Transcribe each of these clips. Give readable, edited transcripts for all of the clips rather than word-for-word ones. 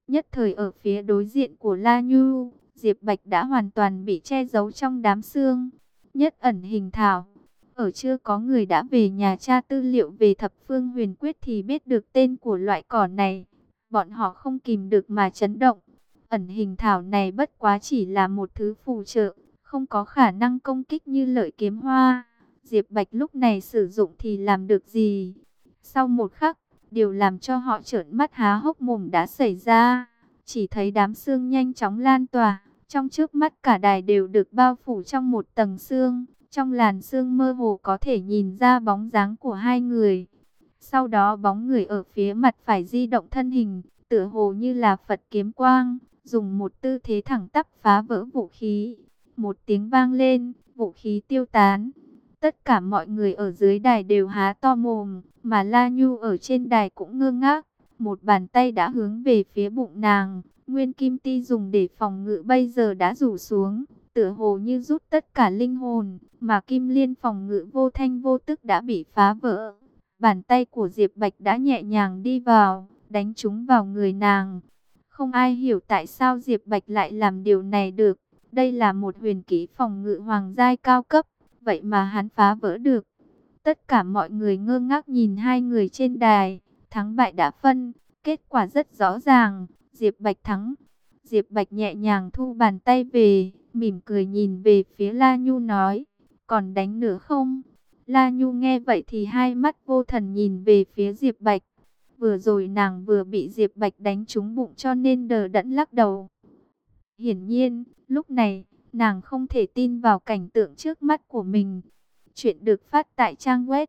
Nhất thời ở phía đối diện của La Nhu, Diệp Bạch đã hoàn toàn bị che giấu trong đám sương. Nhất ẩn hình thảo. Ở chưa có người đã về nhà tra tư liệu về thập phương huyền quyết thì biết được tên của loại cỏ này. Bọn họ không kìm được mà chấn động. Ẩn hình thảo này bất quá chỉ là một thứ phù trợ, không có khả năng công kích như lợi kiếm hoa. Diệp Bạch lúc này sử dụng thì làm được gì? Sau một khắc, điều làm cho họ trợn mắt há hốc mồm đã xảy ra. Chỉ thấy đám sương nhanh chóng lan tỏa, trong trước mắt cả đài đều được bao phủ trong một tầng sương. Trong làn sương mơ hồ có thể nhìn ra bóng dáng của hai người. Sau đó bóng người ở phía mặt phải di động thân hình, tựa hồ như là Phật kiếm quang, dùng một tư thế thẳng tắp phá vỡ vũ khí. Một tiếng vang lên, vũ khí tiêu tán. Tất cả mọi người ở dưới đài đều há to mồm, mà La Nhu ở trên đài cũng ngơ ngác. Một bàn tay đã hướng về phía bụng nàng, nguyên kim ti dùng để phòng ngự bây giờ đã rủ xuống, tựa hồ như rút tất cả linh hồn, mà kim liên phòng ngự vô thanh vô tức đã bị phá vỡ. Bàn tay của Diệp Bạch đã nhẹ nhàng đi vào, đánh trúng vào người nàng. Không ai hiểu tại sao Diệp Bạch lại làm điều này được. Đây là một huyền kỹ phòng ngự hoàng giai cao cấp, vậy mà hắn phá vỡ được. Tất cả mọi người ngơ ngác nhìn hai người trên đài, thắng bại đã phân, kết quả rất rõ ràng, Diệp Bạch thắng. Diệp Bạch nhẹ nhàng thu bàn tay về, mỉm cười nhìn về phía La Nhu nói, còn đánh nữa không? La Nhu nghe vậy thì hai mắt vô thần nhìn về phía Diệp Bạch. Vừa rồi nàng vừa bị Diệp Bạch đánh trúng bụng cho nên đờ đẫn lắc đầu. Hiển nhiên, lúc này, nàng không thể tin vào cảnh tượng trước mắt của mình. Chuyện được phát tại trang web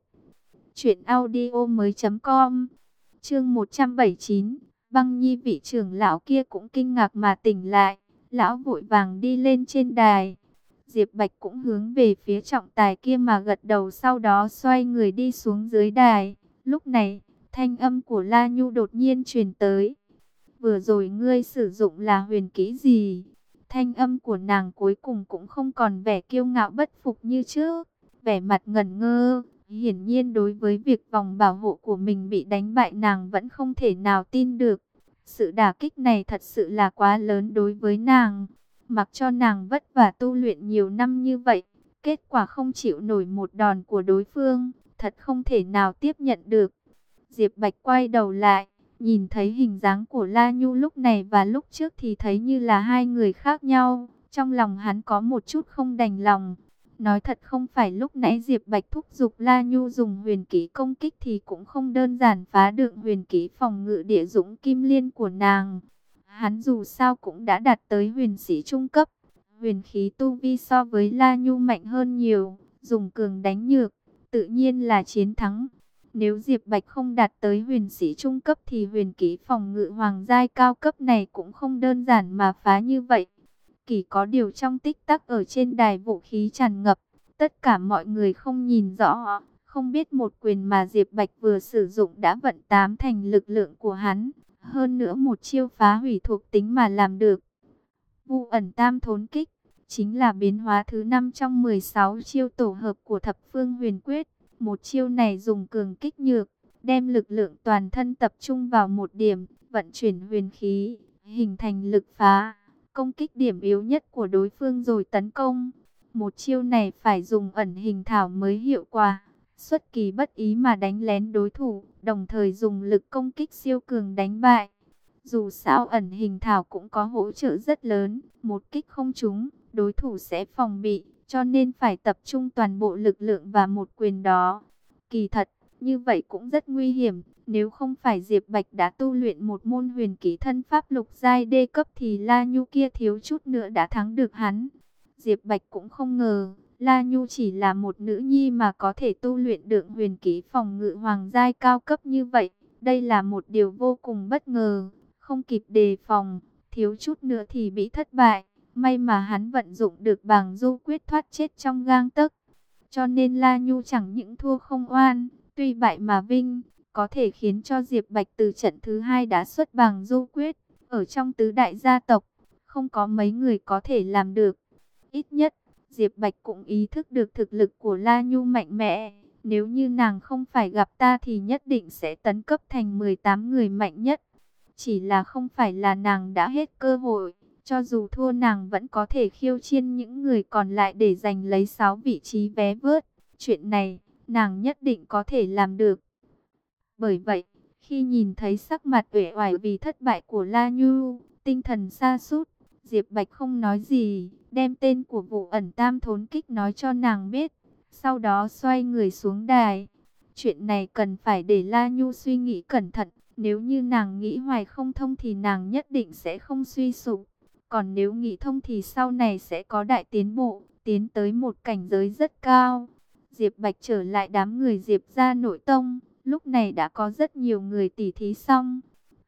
truyệnaudiomoi.com. Chương 179, Băng Nhi vị trưởng lão kia cũng kinh ngạc mà tỉnh lại, lão vội vàng đi lên trên đài. Diệp Bạch cũng hướng về phía trọng tài kia mà gật đầu, sau đó xoay người đi xuống dưới đài. Lúc này, thanh âm của La Nhu đột nhiên truyền tới. Vừa rồi ngươi sử dụng là huyền kỹ gì? Thanh âm của nàng cuối cùng cũng không còn vẻ kiêu ngạo bất phục như trước, vẻ mặt ngẩn ngơ. Hiển nhiên đối với việc vòng bảo hộ của mình bị đánh bại nàng vẫn không thể nào tin được. Sự đả kích này thật sự là quá lớn đối với nàng. Mặc cho nàng vất vả tu luyện nhiều năm như vậy, kết quả không chịu nổi một đòn của đối phương, thật không thể nào tiếp nhận được. Diệp Bạch quay đầu lại, nhìn thấy hình dáng của La Nhu lúc này và lúc trước thì thấy như là hai người khác nhau. Trong lòng hắn có một chút không đành lòng. Nói thật không phải lúc nãy Diệp Bạch thúc giục La Nhu dùng huyền kỹ công kích thì cũng không đơn giản phá được huyền kỹ phòng ngự địa dũng kim liên của nàng. Hắn dù sao cũng đã đạt tới huyền sĩ trung cấp. Huyền khí tu vi so với La Nhu mạnh hơn nhiều, dùng cường đánh nhược, tự nhiên là chiến thắng. Nếu Diệp Bạch không đạt tới huyền sĩ trung cấp thì huyền kỹ phòng ngự hoàng giai cao cấp này cũng không đơn giản mà phá như vậy. Chỉ có điều trong tích tắc ở trên đài vũ khí tràn ngập, tất cả mọi người không nhìn rõ, không biết một quyền mà Diệp Bạch vừa sử dụng đã vận tám thành lực lượng của hắn, hơn nữa một chiêu phá hủy thuộc tính mà làm được. Vu ẩn tam thốn kích, chính là biến hóa thứ 5 trong 16 chiêu tổ hợp của thập phương huyền quyết. Một chiêu này dùng cường kích nhược, đem lực lượng toàn thân tập trung vào một điểm, vận chuyển huyền khí, hình thành lực phá, công kích điểm yếu nhất của đối phương rồi tấn công. Một chiêu này phải dùng ẩn hình thảo mới hiệu quả, xuất kỳ bất ý mà đánh lén đối thủ, đồng thời dùng lực công kích siêu cường đánh bại. Dù sao ẩn hình thảo cũng có hỗ trợ rất lớn, một kích không trúng, đối thủ sẽ phòng bị, cho nên phải tập trung toàn bộ lực lượng vào một quyền đó. Kỳ thật, như vậy cũng rất nguy hiểm, nếu không phải Diệp Bạch đã tu luyện một môn huyền kỹ thân pháp lục giai đê cấp thì La Nhu kia thiếu chút nữa đã thắng được hắn. Diệp Bạch cũng không ngờ, La Nhu chỉ là một nữ nhi mà có thể tu luyện được huyền kỹ phòng ngự hoàng giai cao cấp như vậy. Đây là một điều vô cùng bất ngờ, không kịp đề phòng, thiếu chút nữa thì bị thất bại. May mà hắn vận dụng được bàng du quyết thoát chết trong gang tấc. Cho nên La Nhu chẳng những thua không oan, tuy bại mà vinh, có thể khiến cho Diệp Bạch từ trận thứ 2 đã xuất bàng du quyết. Ở trong tứ đại gia tộc, không có mấy người có thể làm được. Ít nhất, Diệp Bạch cũng ý thức được thực lực của La Nhu mạnh mẽ. Nếu như nàng không phải gặp ta thì nhất định sẽ tấn cấp thành 18 người mạnh nhất. Chỉ là không phải là nàng đã hết cơ hội, cho dù thua nàng vẫn có thể khiêu chiến những người còn lại để giành lấy 6 vị trí vé vớt. Chuyện này, nàng nhất định có thể làm được. Bởi vậy, khi nhìn thấy sắc mặt uể oải vì thất bại của La Nhu, tinh thần sa sút, Diệp Bạch không nói gì, đem tên của vụ ẩn tam thốn kích nói cho nàng biết. Sau đó xoay người xuống đài. Chuyện này cần phải để La Nhu suy nghĩ cẩn thận. Nếu như nàng nghĩ hoài không thông thì nàng nhất định sẽ không suy sụp. Còn nếu nghĩ thông thì sau này sẽ có đại tiến bộ, tiến tới một cảnh giới rất cao. Diệp Bạch trở lại đám người Diệp gia nội tông. Lúc này đã có rất nhiều người tỉ thí xong.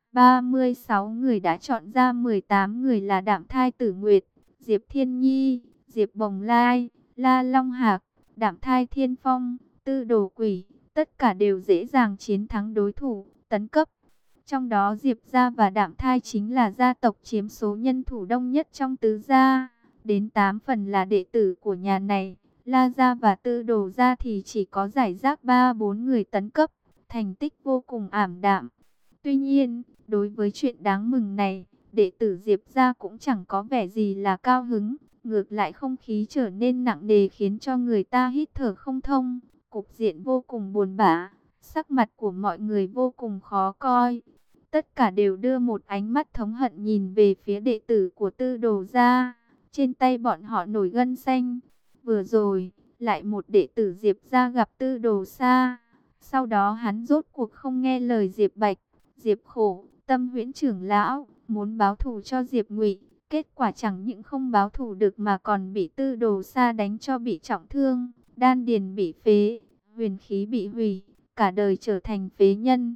36 người đã chọn ra 18 người là Đạm Thai Tử Nguyệt, Diệp Thiên Nhi, Diệp Bồng Lai, La Long Hạc, Đạm Thai Thiên Phong, Tư Đồ Quỷ. Tất cả đều dễ dàng chiến thắng đối thủ, tấn cấp. Trong đó Diệp gia và Đạm Thai chính là gia tộc chiếm số nhân thủ đông nhất trong tứ gia. Đến 8 phần là đệ tử của nhà này. La gia và Tư Đồ gia thì chỉ có giải rác 3-4 người tấn cấp. Thành tích vô cùng ảm đạm. Tuy nhiên, đối với chuyện đáng mừng này, đệ tử Diệp gia cũng chẳng có vẻ gì là cao hứng. Ngược lại không khí trở nên nặng nề khiến cho người ta hít thở không thông. Cục diện vô cùng buồn bã. Sắc mặt của mọi người vô cùng khó coi. Tất cả đều đưa một ánh mắt thống hận nhìn về phía đệ tử của Tư Đồ gia. Trên tay bọn họ nổi gân xanh. Vừa rồi, lại một đệ tử Diệp gia gặp Tư Đồ Sa. Sau đó hắn rốt cuộc không nghe lời Diệp Bạch, Diệp Khổ, Tâm Huyễn trưởng lão, muốn báo thù cho Diệp Ngụy. Kết quả chẳng những không báo thù được mà còn bị Tư Đồ Sa đánh cho bị trọng thương, đan điền bị phế, huyền khí bị hủy, cả đời trở thành phế nhân.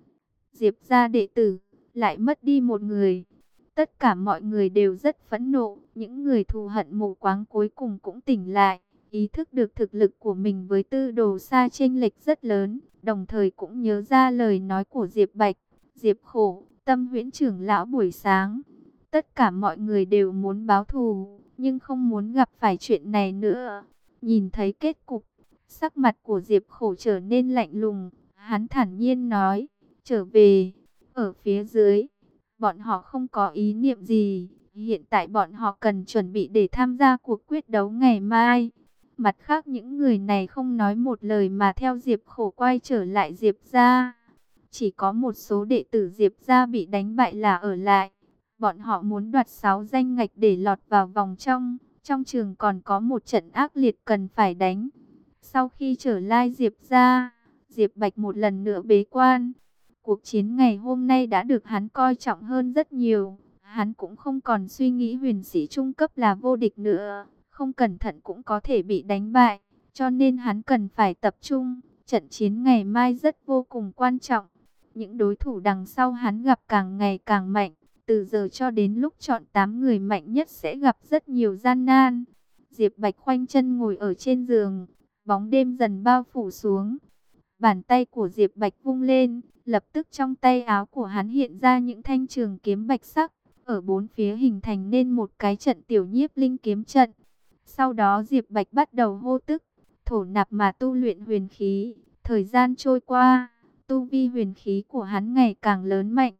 Diệp gia đệ tử lại mất đi một người. Tất cả mọi người đều rất phẫn nộ, những người thù hận mù quáng cuối cùng cũng tỉnh lại, ý thức được thực lực của mình với Tư Đồ Sa chênh lệch rất lớn, đồng thời cũng nhớ ra lời nói của Diệp Bạch, Diệp Khổ, Tâm Huyễn trưởng lão buổi sáng. Tất cả mọi người đều muốn báo thù, nhưng không muốn gặp phải chuyện này nữa. Nhìn thấy kết cục, sắc mặt của Diệp Khổ trở nên lạnh lùng, hắn thản nhiên nói, trở về, ở phía dưới, bọn họ không có ý niệm gì, hiện tại bọn họ cần chuẩn bị để tham gia cuộc quyết đấu ngày mai. Mặt khác những người này không nói một lời mà theo Diệp Khổ quay trở lại Diệp gia. Chỉ có một số đệ tử Diệp gia bị đánh bại là ở lại. Bọn họ muốn đoạt 6 danh ngạch để lọt vào vòng trong. Trong trường còn có một trận ác liệt cần phải đánh. Sau khi trở lại Diệp gia, Diệp Bạch một lần nữa bế quan. Cuộc chiến ngày hôm nay đã được hắn coi trọng hơn rất nhiều. Hắn cũng không còn suy nghĩ huyền sĩ trung cấp là vô địch nữa. Không cẩn thận cũng có thể bị đánh bại. Cho nên hắn cần phải tập trung. Trận chiến ngày mai rất vô cùng quan trọng. Những đối thủ đằng sau hắn gặp càng ngày càng mạnh. Từ giờ cho đến lúc chọn 8 người mạnh nhất sẽ gặp rất nhiều gian nan. Diệp Bạch khoanh chân ngồi ở trên giường. Bóng đêm dần bao phủ xuống. Bàn tay của Diệp Bạch vung lên. Lập tức trong tay áo của hắn hiện ra những thanh trường kiếm bạch sắc. Ở bốn phía hình thành nên một cái trận tiểu nhiếp linh kiếm trận. Sau đó Diệp Bạch bắt đầu hô tức. Thổ nạp mà tu luyện huyền khí. Thời gian trôi qua. Tu vi huyền khí của hắn ngày càng lớn mạnh.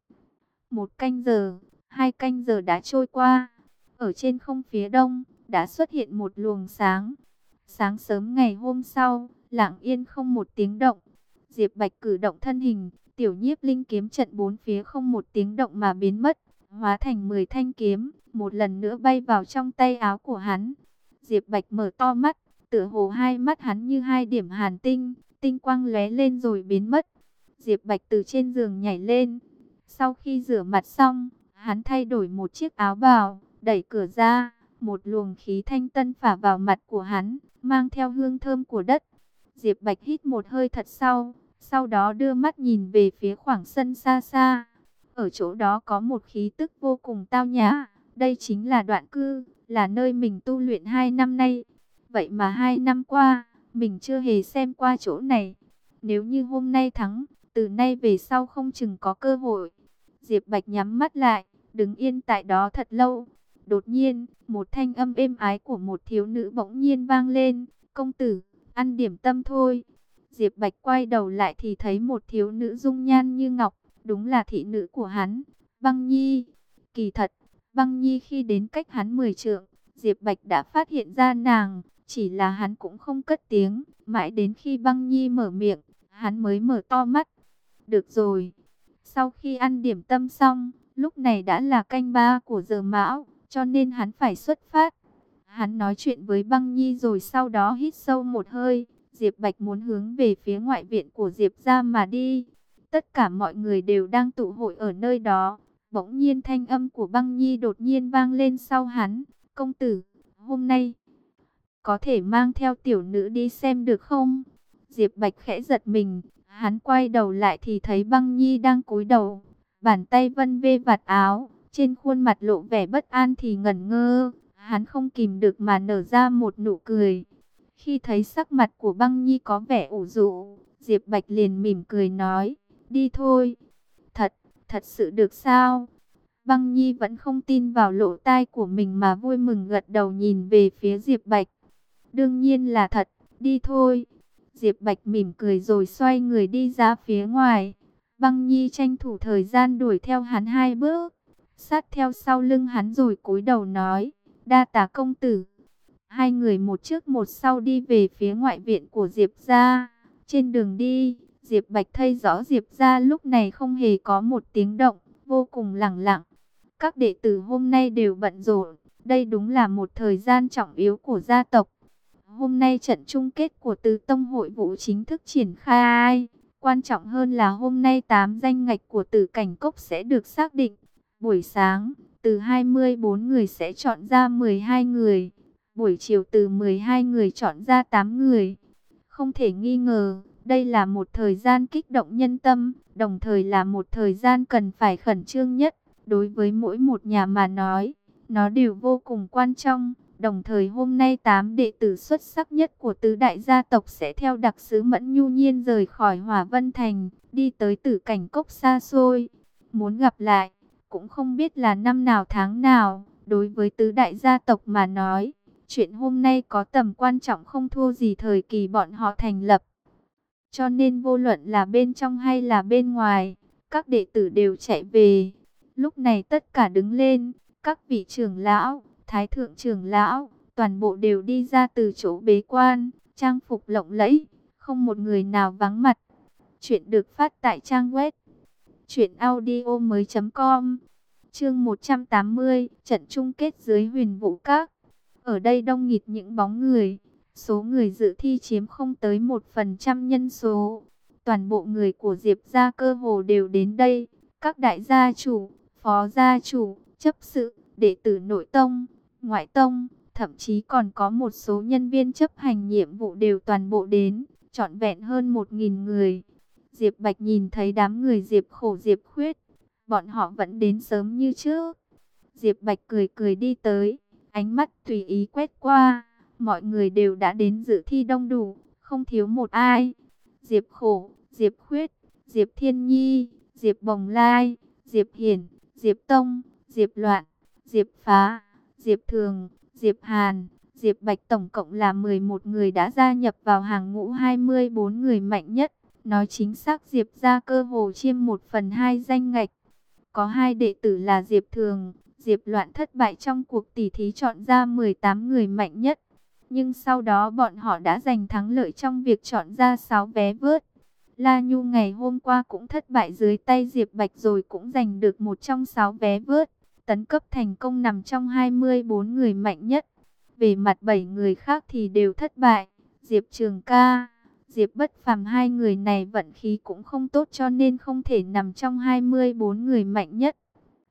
1 canh giờ, 2 canh giờ đã trôi qua. Ở trên không phía đông, đã xuất hiện một luồng sáng. Sáng sớm ngày hôm sau, lặng yên không một tiếng động. Diệp Bạch cử động thân hình, tiểu nhiếp linh kiếm trận bốn phía không một tiếng động mà biến mất. Hóa thành 10 thanh kiếm, một lần nữa bay vào trong tay áo của hắn. Diệp Bạch mở to mắt, tựa hồ hai mắt hắn như hai điểm hàn tinh, tinh quang lóe lên rồi biến mất. Diệp Bạch từ trên giường nhảy lên. Sau khi rửa mặt xong, hắn thay đổi một chiếc áo bào, đẩy cửa ra, một luồng khí thanh tân phả vào mặt của hắn, mang theo hương thơm của đất. Diệp Bạch hít một hơi thật sâu, sau đó đưa mắt nhìn về phía khoảng sân xa xa. Ở chỗ đó có một khí tức vô cùng tao nhã, đây chính là Đoạn Cư, là nơi mình tu luyện 2 năm nay. Vậy mà 2 năm qua, mình chưa hề xem qua chỗ này. Nếu như hôm nay thắng, từ nay về sau không chừng có cơ hội. Diệp Bạch nhắm mắt lại, đứng yên tại đó thật lâu. Đột nhiên, một thanh âm êm ái của một thiếu nữ bỗng nhiên vang lên. Công tử, ăn điểm tâm thôi. Diệp Bạch quay đầu lại thì thấy một thiếu nữ dung nhan như ngọc. Đúng là thị nữ của hắn. Băng Nhi. Kỳ thật, Băng Nhi khi đến cách hắn 10 trượng, Diệp Bạch đã phát hiện ra nàng, chỉ là hắn cũng không cất tiếng, mãi đến khi Băng Nhi mở miệng, hắn mới mở to mắt. Được rồi. Sau khi ăn điểm tâm xong, lúc này đã là canh ba của giờ mão, cho nên hắn phải xuất phát. Hắn nói chuyện với Băng Nhi rồi sau đó hít sâu một hơi. Diệp Bạch muốn hướng về phía ngoại viện của Diệp gia mà đi. Tất cả mọi người đều đang tụ hội ở nơi đó. Bỗng nhiên thanh âm của Băng Nhi đột nhiên vang lên sau hắn. Công tử, hôm nay có thể mang theo tiểu nữ đi xem được không? Diệp Bạch khẽ giật mình. Hắn quay đầu lại thì thấy Băng Nhi đang cúi đầu. Bàn tay vân vê vạt áo. Trên khuôn mặt lộ vẻ bất an thì ngẩn ngơ. Hắn không kìm được mà nở ra một nụ cười. Khi thấy sắc mặt của Băng Nhi có vẻ ủ rũ, Diệp Bạch liền mỉm cười nói, đi thôi. Thật sự được sao? Băng Nhi vẫn không tin vào lỗ tai của mình mà vui mừng gật đầu nhìn về phía Diệp Bạch. Đương nhiên là thật, đi thôi. Diệp Bạch mỉm cười rồi xoay người đi ra phía ngoài. Băng Nhi tranh thủ thời gian đuổi theo hắn 2 bước, sát theo sau lưng hắn rồi cúi đầu nói, đa tạ công tử. Hai người một trước một sau đi về phía ngoại viện của Diệp gia. Trên đường đi, Diệp Bạch thấy rõ Diệp gia lúc này không hề có một tiếng động, vô cùng lặng lặng. Các đệ tử hôm nay đều bận rộn, đây đúng là một thời gian trọng yếu của gia tộc. Hôm nay trận chung kết của tứ tông hội vũ chính thức triển khai. Quan trọng hơn là hôm nay 8 danh ngạch của Tử Cảnh Cốc sẽ được xác định. Buổi sáng, từ 24 người sẽ chọn ra 12 người. Buổi chiều từ 12 người chọn ra 8 người. Không thể nghi ngờ, đây là một thời gian kích động nhân tâm, đồng thời là một thời gian cần phải khẩn trương nhất. Đối với mỗi một nhà mà nói, nó đều vô cùng quan trọng. Đồng thời hôm nay 8 đệ tử xuất sắc nhất của tứ đại gia tộc sẽ theo đặc sứ Mẫn Nhu Nhiên rời khỏi Hỏa Vân Thành, đi tới Tử Cảnh Cốc xa xôi. Muốn gặp lại, cũng không biết là năm nào tháng nào. Đối với tứ đại gia tộc mà nói, chuyện hôm nay có tầm quan trọng không thua gì thời kỳ bọn họ thành lập. Cho nên vô luận là bên trong hay là bên ngoài, các đệ tử đều chạy về. Lúc này tất cả đứng lên, các vị trưởng lão, thái thượng trưởng lão, toàn bộ đều đi ra từ chỗ bế quan, trang phục lộng lẫy, không một người nào vắng mặt. Chuyện được phát tại trang web truyệnaudiomoi.com. Chương 180, trận chung kết dưới Huyền Vũ Các. Ở đây đông nghịt những bóng người, số người dự thi chiếm không tới 1% nhân số. Toàn bộ người của Diệp gia cơ hồ đều đến đây, các đại gia chủ, phó gia chủ, chấp sự, đệ tử nội tông, ngoại tông, thậm chí còn có một số nhân viên chấp hành nhiệm vụ đều toàn bộ đến, trọn vẹn hơn 1000 người. Diệp Bạch nhìn thấy đám người Diệp Khổ Diệp Khuyết, bọn họ vẫn đến sớm như trước. Diệp Bạch cười cười đi tới, ánh mắt tùy ý quét qua, mọi người đều đã đến dự thi đông đủ, không thiếu một ai. Diệp Khổ, Diệp Khuyết, Diệp Thiên Nhi, Diệp Bồng Lai, Diệp Hiển, Diệp Tông, Diệp Loạn, Diệp Phá, Diệp Thường, Diệp Hàn, Diệp Bạch tổng cộng là 11 người đã gia nhập vào hàng ngũ 24 người mạnh nhất. Nói chính xác Diệp gia cơ hồ chiếm 1/2 danh ngạch. Có 2 đệ tử là Diệp Thường, Diệp Loạn thất bại trong cuộc tỉ thí chọn ra 18 người mạnh nhất. Nhưng sau đó bọn họ đã giành thắng lợi trong việc chọn ra 6 vé vớt. La Nhu ngày hôm qua cũng thất bại dưới tay Diệp Bạch rồi cũng giành được một trong 6 vé vớt. Tấn cấp thành công nằm trong 24 người mạnh nhất. Về mặt 7 người khác thì đều thất bại. Diệp Trường Ca, Diệp Bất Phàm, 2 người này vận khí cũng không tốt cho nên không thể nằm trong 24 người mạnh nhất.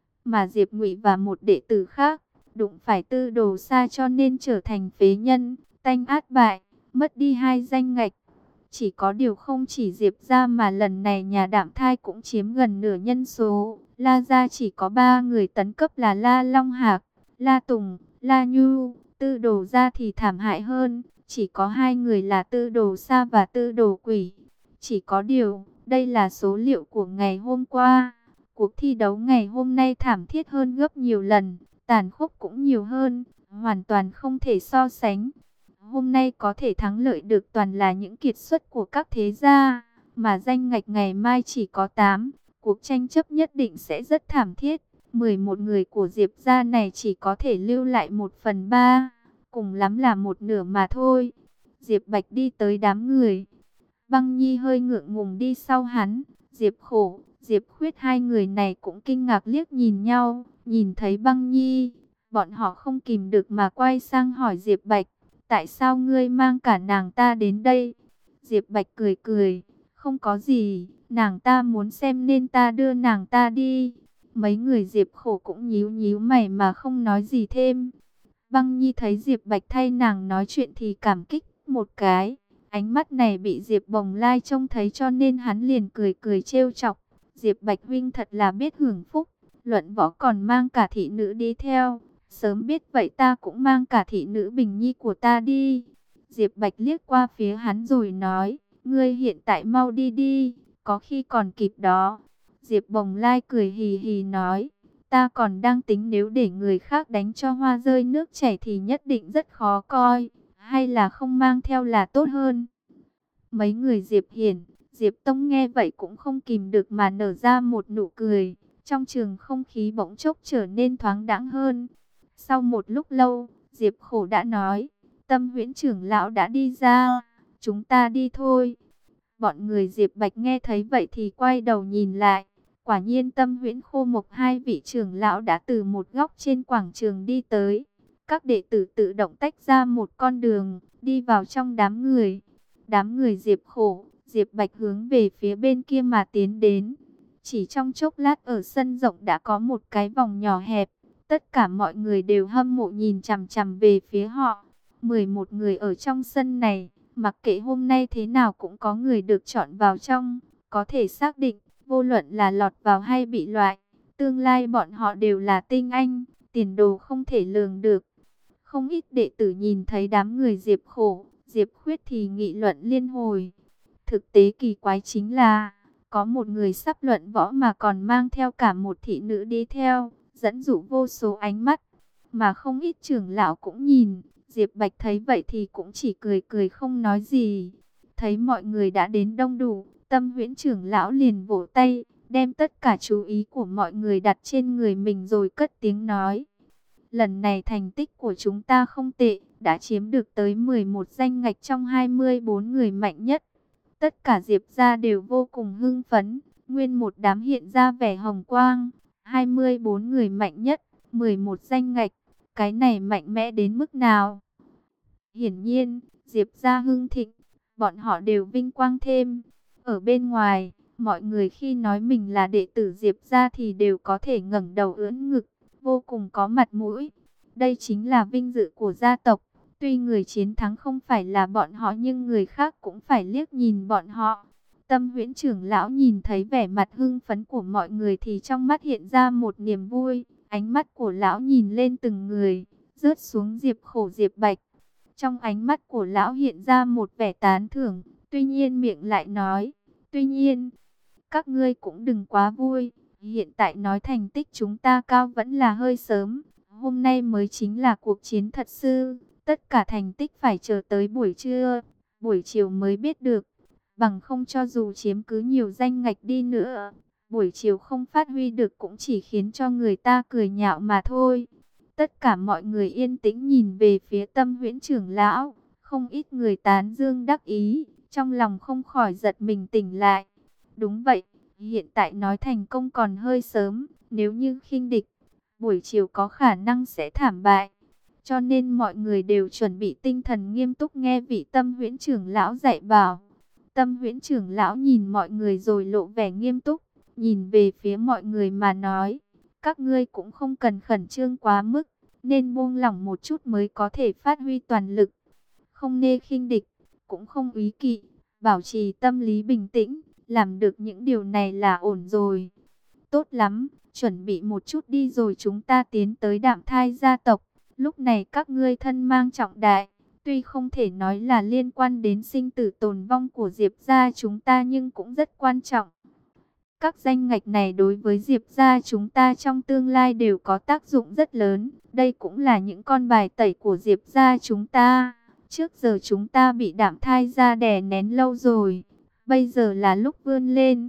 Mà Diệp Ngụy và một đệ tử khác đụng phải Tư Đồ Sa cho nên trở thành phế nhân, tanh át bại, mất đi 2 danh ngạch. Chỉ có điều không chỉ Diệp gia mà lần này nhà Đạm Thai cũng chiếm gần nửa nhân số. La gia chỉ có 3 người tấn cấp là La Long Hạc, La Tùng, La Nhu. Tư Đồ gia thì thảm hại hơn, chỉ có 2 người là Tư Đồ Sa và Tư Đồ Quỷ. Chỉ có điều, đây là số liệu của ngày hôm qua. Cuộc thi đấu ngày hôm nay thảm thiết hơn gấp nhiều lần, tàn khốc cũng nhiều hơn, hoàn toàn không thể so sánh. Hôm nay có thể thắng lợi được toàn là những kiệt xuất của các thế gia, mà danh ngạch ngày mai chỉ có 8. cuộc tranh chấp nhất định sẽ rất thảm thiết. 11 người của Diệp gia này chỉ có thể lưu lại 1/3, cùng lắm là một nửa mà thôi. Diệp Bạch đi tới đám người. Băng Nhi hơi ngượng ngùng đi sau hắn. Diệp Khổ, Diệp Khuyết hai người này cũng kinh ngạc liếc nhìn nhau. Nhìn thấy Băng Nhi, bọn họ không kìm được mà quay sang hỏi Diệp Bạch. Tại sao ngươi mang cả nàng ta đến đây? Diệp Bạch cười cười. Không có gì, nàng ta muốn xem nên ta đưa nàng ta đi. Mấy người Diệp Khổ cũng nhíu nhíu mày mà không nói gì thêm. Băng Nhi thấy Diệp Bạch thay nàng nói chuyện thì cảm kích một cái. Ánh mắt này bị Diệp Bồng Lai trông thấy cho nên hắn liền cười cười trêu chọc. Diệp Bạch huynh thật là biết hưởng phúc, luận võ còn mang cả thị nữ đi theo. Sớm biết vậy ta cũng mang cả thị nữ Bình Nhi của ta đi. Diệp Bạch liếc qua phía hắn rồi nói, ngươi hiện tại mau đi đi, có khi còn kịp đó. Diệp Bồng Lai cười hì hì nói, ta còn đang tính nếu để người khác đánh cho hoa rơi nước chảy thì nhất định rất khó coi, hay là không mang theo là tốt hơn. Mấy người Diệp Hiển, Diệp Tông nghe vậy cũng không kìm được mà nở ra một nụ cười. Trong trường không khí bỗng chốc trở nên thoáng đãng hơn. Sau một lúc lâu, Diệp Khổ đã nói, Tâm Huyễn trưởng lão đã đi ra, chúng ta đi thôi. Bọn người Diệp Bạch nghe thấy vậy thì quay đầu nhìn lại. Quả nhiên Tâm Huyễn Khô Mộc hai vị trưởng lão đã từ một góc trên quảng trường đi tới. Các đệ tử tự động tách ra một con đường, đi vào trong đám người. Đám người Diệp Khổ, Diệp Bạch hướng về phía bên kia mà tiến đến. Chỉ trong chốc lát ở sân rộng đã có một cái vòng nhỏ hẹp. Tất cả mọi người đều hâm mộ nhìn chằm chằm về phía họ. 11 người ở trong sân này, mặc kệ hôm nay thế nào cũng có người được chọn vào trong. Có thể xác định, vô luận là lọt vào hay bị loại, tương lai bọn họ đều là tinh anh, tiền đồ không thể lường được. Không ít đệ tử nhìn thấy đám người Diệp Khổ, Diệp Khuyết thì nghị luận liên hồi. Thực tế kỳ quái chính là, có một người sắp luận võ mà còn mang theo cả một thị nữ đi theo, dẫn dụ vô số ánh mắt. Mà không ít trưởng lão cũng nhìn, Diệp Bạch thấy vậy thì cũng chỉ cười cười không nói gì. Thấy mọi người đã đến đông đủ, Tâm Huyễn trưởng lão liền vỗ tay, đem tất cả chú ý của mọi người đặt trên người mình rồi cất tiếng nói. Lần này thành tích của chúng ta không tệ, đã chiếm được tới 11 danh ngạch trong 24 người mạnh nhất. Tất cả Diệp gia đều vô cùng hưng phấn, nguyên một đám hiện ra vẻ hồng quang. 24 người mạnh nhất, 11 danh ngạch, cái này mạnh mẽ đến mức nào? Hiển nhiên, Diệp gia hưng thịnh, bọn họ đều vinh quang thêm. Ở bên ngoài, mọi người khi nói mình là đệ tử Diệp gia thì đều có thể ngẩng đầu ưỡn ngực, vô cùng có mặt mũi. Đây chính là vinh dự của gia tộc. Tuy người chiến thắng không phải là bọn họ nhưng người khác cũng phải liếc nhìn bọn họ. Tâm Huyễn trưởng lão nhìn thấy vẻ mặt hưng phấn của mọi người thì trong mắt hiện ra một niềm vui. Ánh mắt của lão nhìn lên từng người, rớt xuống Diệp Khổ Diệp Bạch. Trong ánh mắt của lão hiện ra một vẻ tán thưởng, tuy nhiên miệng lại nói, tuy nhiên, các ngươi cũng đừng quá vui. Hiện tại nói thành tích chúng ta cao vẫn là hơi sớm. Hôm nay mới chính là cuộc chiến thật sự. Tất cả thành tích phải chờ tới buổi trưa, buổi chiều mới biết được. Bằng không cho dù chiếm cứ nhiều danh ngạch đi nữa, buổi chiều không phát huy được cũng chỉ khiến cho người ta cười nhạo mà thôi. Tất cả mọi người yên tĩnh nhìn về phía Tâm Huyễn trưởng lão. Không ít người tán dương đắc ý, trong lòng không khỏi giật mình tỉnh lại. Đúng vậy, hiện tại nói thành công còn hơi sớm, nếu như khinh địch, buổi chiều có khả năng sẽ thảm bại. Cho nên mọi người đều chuẩn bị tinh thần nghiêm túc nghe vị Tâm Huyễn trưởng lão dạy bảo. Tâm Huyễn trưởng lão nhìn mọi người rồi lộ vẻ nghiêm túc, nhìn về phía mọi người mà nói, các ngươi cũng không cần khẩn trương quá mức, nên buông lỏng một chút mới có thể phát huy toàn lực. Không nê khinh địch, cũng không úy kỵ, bảo trì tâm lý bình tĩnh, làm được những điều này là ổn rồi. Tốt lắm, chuẩn bị một chút đi rồi chúng ta tiến tới Đạm Thai gia tộc. Lúc này các ngươi thân mang trọng đại, tuy không thể nói là liên quan đến sinh tử tồn vong của Diệp gia chúng ta nhưng cũng rất quan trọng. Các danh ngạch này đối với Diệp gia chúng ta trong tương lai đều có tác dụng rất lớn. Đây cũng là những con bài tẩy của Diệp gia chúng ta. Trước giờ chúng ta bị Đạm Thai gia đè nén lâu rồi, bây giờ là lúc vươn lên.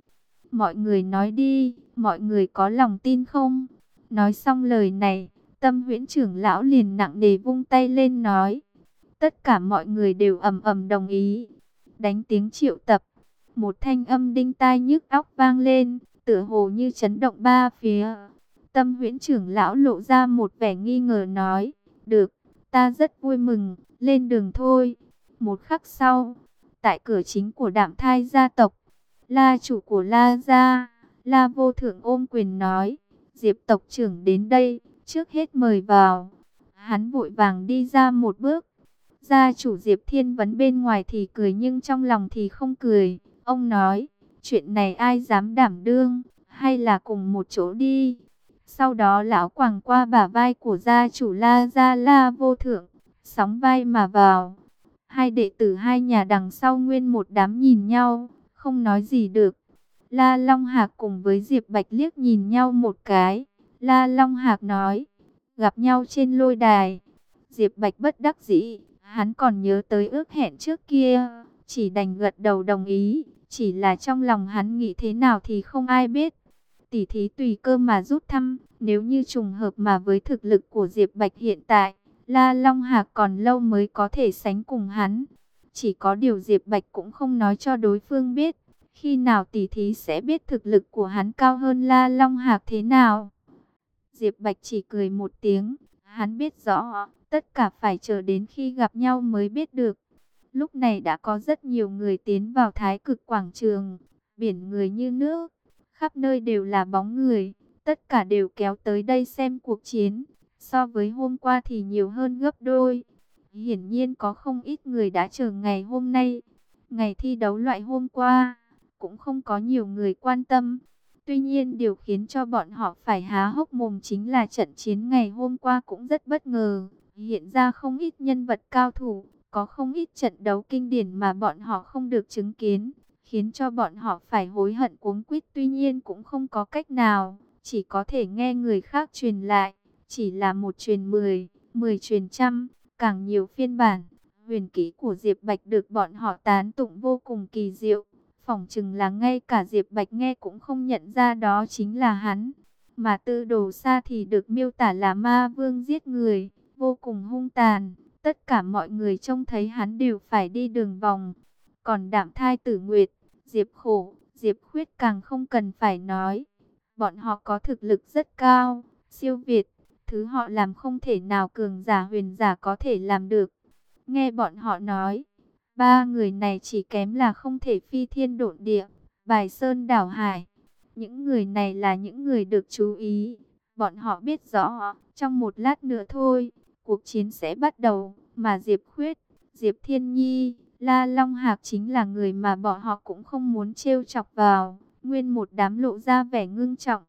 Mọi người nói đi, mọi người có lòng tin không? Nói xong lời này, Tâm Huyễn trưởng lão liền nặng nề vung tay lên nói. Tất cả mọi người đều ầm ầm đồng ý. Đánh tiếng triệu tập, một thanh âm đinh tai nhức óc vang lên, tựa hồ như chấn động ba phía. Tâm Huyễn trưởng lão lộ ra một vẻ nghi ngờ nói, được, ta rất vui mừng, lên đường thôi. Một khắc sau, tại cửa chính của Đạm Thai gia tộc, La chủ của La gia, La Vô Thượng ôm quyền nói, Diệp tộc trưởng đến đây, trước hết mời vào. Hắn vội vàng đi ra một bước. Gia chủ Diệp Thiên Vấn bên ngoài thì cười nhưng trong lòng thì không cười. Ông nói, chuyện này ai dám đảm đương, hay là cùng một chỗ đi. Sau đó lão quàng qua bả vai của gia chủ La gia La Vô Thượng, sóng vai mà vào. Hai đệ tử hai nhà đằng sau nguyên một đám nhìn nhau, không nói gì được. La Long Hạc cùng với Diệp Bạch liếc nhìn nhau một cái. La Long Hạc nói, gặp nhau trên lôi đài. Diệp Bạch bất đắc dĩ, hắn còn nhớ tới ước hẹn trước kia, chỉ đành gật đầu đồng ý. Chỉ là trong lòng hắn nghĩ thế nào thì không ai biết. Tỉ thí tùy cơ mà rút thăm, nếu như trùng hợp mà với thực lực của Diệp Bạch hiện tại, La Long Hạc còn lâu mới có thể sánh cùng hắn. Chỉ có điều Diệp Bạch cũng không nói cho đối phương biết, khi nào tỉ thí sẽ biết thực lực của hắn cao hơn La Long Hạc thế nào. Diệp Bạch chỉ cười một tiếng, hắn biết rõ, tất cả phải chờ đến khi gặp nhau mới biết được. Lúc này đã có rất nhiều người tiến vào Thái Cực quảng trường, biển người như nước, khắp nơi đều là bóng người, tất cả đều kéo tới đây xem cuộc chiến. So với hôm qua thì nhiều hơn gấp đôi. Hiển nhiên có không ít người đã chờ ngày hôm nay. Ngày thi đấu loại hôm qua, cũng không có nhiều người quan tâm. Tuy nhiên điều khiến cho bọn họ phải há hốc mồm chính là trận chiến ngày hôm qua cũng rất bất ngờ. Hiện ra không ít nhân vật cao thủ, có không ít trận đấu kinh điển mà bọn họ không được chứng kiến, khiến cho bọn họ phải hối hận cuống quýt. Tuy nhiên cũng không có cách nào, chỉ có thể nghe người khác truyền lại. Chỉ là một truyền 10, 10 truyền trăm, càng nhiều phiên bản. Huyền kỹ của Diệp Bạch được bọn họ tán tụng vô cùng kỳ diệu. Phỏng chừng là ngay cả Diệp Bạch nghe cũng không nhận ra đó chính là hắn. Mà Tư Đồ Sa thì được miêu tả là ma vương giết người, vô cùng hung tàn. Tất cả mọi người trông thấy hắn đều phải đi đường vòng. Còn Đạm Thai Tử Nguyệt, Diệp Khổ, Diệp Khuyết càng không cần phải nói. Bọn họ có thực lực rất cao, siêu việt. Thứ họ làm không thể nào cường giả huyền giả có thể làm được. Nghe bọn họ nói, ba người này chỉ kém là không thể phi thiên độn địa, bài sơn đảo hải. Những người này là những người được chú ý. Bọn họ biết rõ, trong một lát nữa thôi, cuộc chiến sẽ bắt đầu. Mà Diệp Khuyết, Diệp Thiên Nhi, La Long Hạc chính là người mà bọn họ cũng không muốn trêu chọc vào. Nguyên một đám lộ ra vẻ ngưng trọng.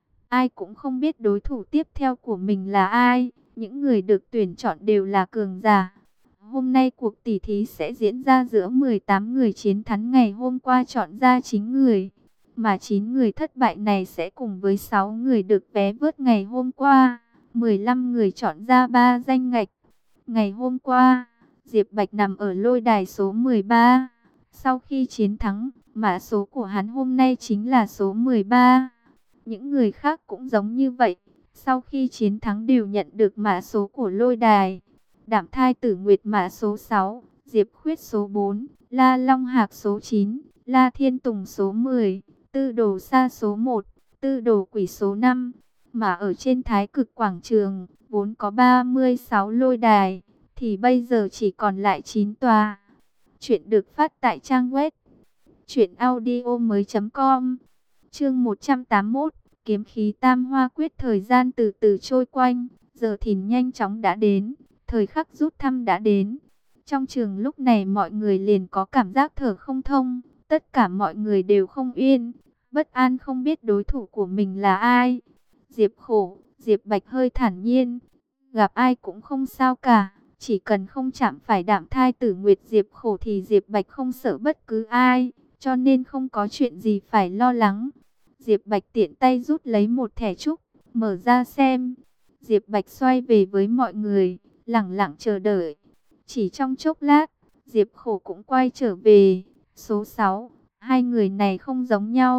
Ai cũng không biết đối thủ tiếp theo của mình là ai. Những người được tuyển chọn đều là cường giả. Hôm nay cuộc tỷ thí sẽ diễn ra giữa 18 người chiến thắng ngày hôm qua chọn ra 9 người. Mà 9 người thất bại này sẽ cùng với 6 người được vé vớt ngày hôm qua. 15 người chọn ra 3 danh ngạch. Ngày hôm qua, Diệp Bạch nằm ở lôi đài số 13. Sau khi chiến thắng, mã số của hắn hôm nay chính là số 13. Những người khác cũng giống như vậy. Sau khi chiến thắng đều nhận được mã số của lôi đài. Đạm Thai Tử Nguyệt mã số 6, Diệp Khuyết số 4, La Long Hạc số 9, La Thiên Tùng số 10, Tư Đồ Sa số 1, Tư Đồ Quỷ số 5. Mà ở trên Thái Cực quảng trường, vốn có 36 lôi đài, thì bây giờ chỉ còn lại 9 tòa. Chuyện được phát tại trang web truyệnaudiomoi.com. Chương 181, kiếm khí Tam Hoa Quyết. Thời gian từ từ trôi quanh, giờ thìn nhanh chóng đã đến, thời khắc rút thăm đã đến. Trong trường lúc này mọi người liền có cảm giác thở không thông, tất cả mọi người đều không yên, bất an không biết đối thủ của mình là ai. Diệp Khổ, Diệp Bạch hơi thản nhiên, gặp ai cũng không sao cả, chỉ cần không chạm phải Đạm Thai Tử Nguyệt Diệp Khổ thì Diệp Bạch không sợ bất cứ ai, cho nên không có chuyện gì phải lo lắng. Diệp Bạch tiện tay rút lấy một thẻ trúc, mở ra xem. Diệp Bạch xoay về với mọi người, lẳng lặng chờ đợi. Chỉ trong chốc lát, Diệp Khổ cũng quay trở về. Số 6, hai người này không giống nhau,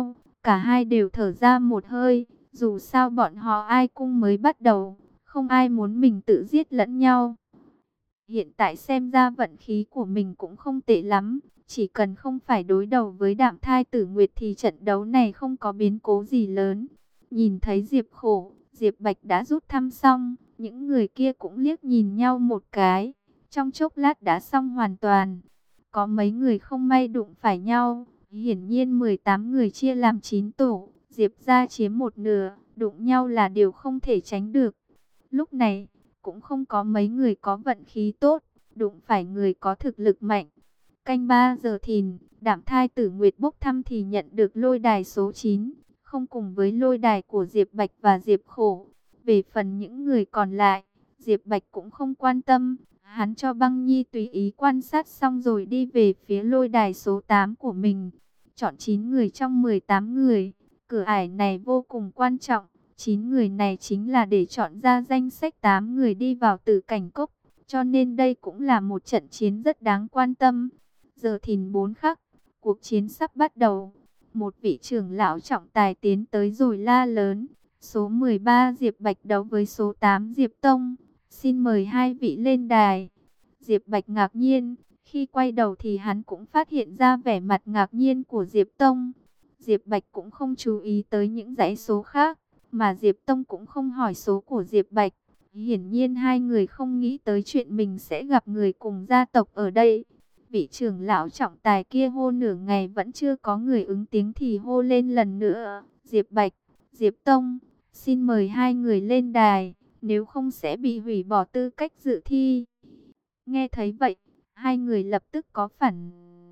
cả hai đều thở ra một hơi, dù sao bọn họ ai cũng mới bắt đầu, không ai muốn mình tự giết lẫn nhau. Hiện tại xem ra vận khí của mình cũng không tệ lắm, chỉ cần không phải đối đầu với Đạm Thai Tử Nguyệt thì trận đấu này không có biến cố gì lớn. Nhìn thấy Diệp Khổ, Diệp Bạch đã rút thăm xong, những người kia cũng liếc nhìn nhau một cái, trong chốc lát đã xong hoàn toàn. Có mấy người không may đụng phải nhau, hiển nhiên 18 người chia làm 9 tổ, Diệp gia chiếm một nửa, đụng nhau là điều không thể tránh được. Lúc này, cũng không có mấy người có vận khí tốt, đụng phải người có thực lực mạnh. Canh 3 giờ thìn, Đạm Thai Tử Nguyệt bốc thăm thì nhận được lôi đài số 9, không cùng với lôi đài của Diệp Bạch và Diệp Khổ. Về phần những người còn lại, Diệp Bạch cũng không quan tâm, hắn cho Băng Nhi tùy ý quan sát xong rồi đi về phía lôi đài số 8 của mình. Chọn 9 người trong 18 người, cửa ải này vô cùng quan trọng. 9 người này chính là để chọn ra danh sách 8 người đi vào Tử Cảnh Cốc, cho nên đây cũng là một trận chiến rất đáng quan tâm. Giờ thìn 4 khắc, cuộc chiến sắp bắt đầu. Một vị trưởng lão trọng tài tiến tới rồi la lớn, số 13 Diệp Bạch đấu với số 8 Diệp Tông, xin mời hai vị lên đài. Diệp Bạch ngạc nhiên, khi quay đầu thì hắn cũng phát hiện ra vẻ mặt ngạc nhiên của Diệp Tông. Diệp Bạch cũng không chú ý tới những dãy số khác, mà Diệp Tông cũng không hỏi số của Diệp Bạch. Hiển nhiên hai người không nghĩ tới chuyện mình sẽ gặp người cùng gia tộc ở đây. Vị trưởng lão trọng tài kia hô nửa ngày vẫn chưa có người ứng tiếng thì hô lên lần nữa. Diệp Bạch, Diệp Tông, xin mời hai người lên đài, nếu không sẽ bị hủy bỏ tư cách dự thi. Nghe thấy vậy, hai người lập tức có phản